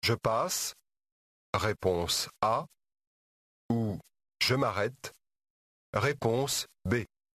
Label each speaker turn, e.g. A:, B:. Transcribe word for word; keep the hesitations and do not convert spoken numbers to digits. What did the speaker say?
A: Je passe, réponse A, ou je m'arrête, réponse B.